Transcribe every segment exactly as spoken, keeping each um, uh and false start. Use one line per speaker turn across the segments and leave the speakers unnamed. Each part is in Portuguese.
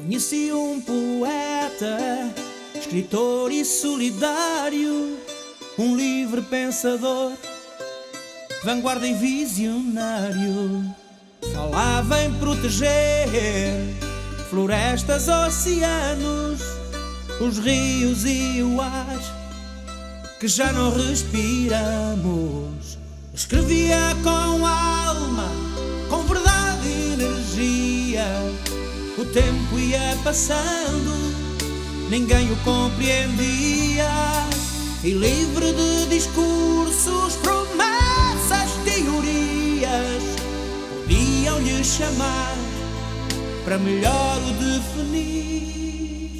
Conheci um poeta, escritor e solidário, um livre pensador, vanguarda e visionário. Falava em proteger florestas, oceanos, os rios e o ar que já não respiramos. Escrevia com alma, com verdade e energia. O tempo ia passando, ninguém o compreendia. E livre de discursos, promessas, teorias, podiam-lhe chamar para melhor o definir.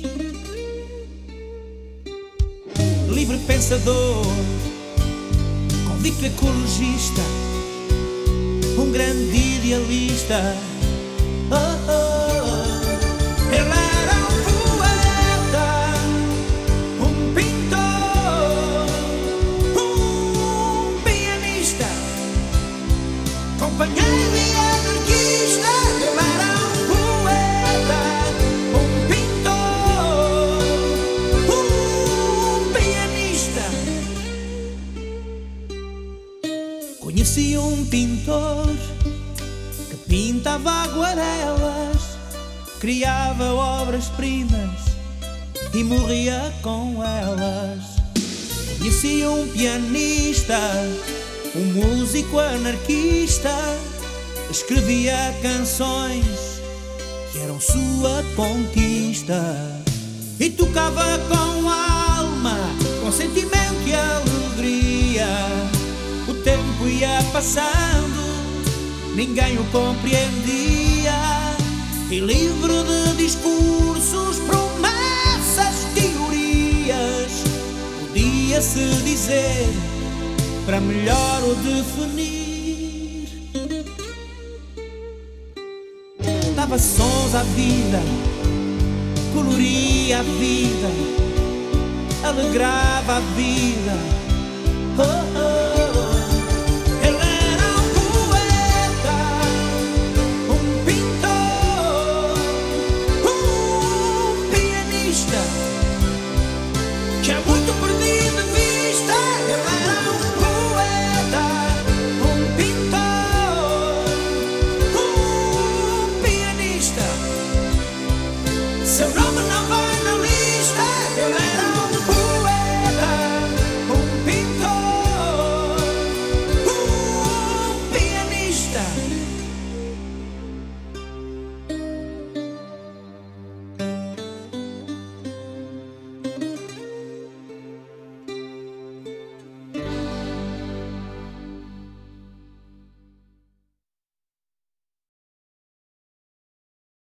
Livre pensador, convicto ecologista, um grande idealista. Oh, oh, oh. Ele era um poeta, um pintor, um pianista, companheiro e anarquista. Ele era um poeta, um pintor, um pianista. Conheci um pintor que pintava aguarelas, criava obras-primas e morria com elas. Conheci um pianista, um músico anarquista, escrevia canções que eram sua conquista. E tocava com alma, com sentimento e alegria. O tempo ia passando, ninguém o compreendia. E livre de discursos, promessas, teorias, podia-se dizer para melhor o definir. Dava sons à vida, coloria a vida, alegrava a vida. Oh,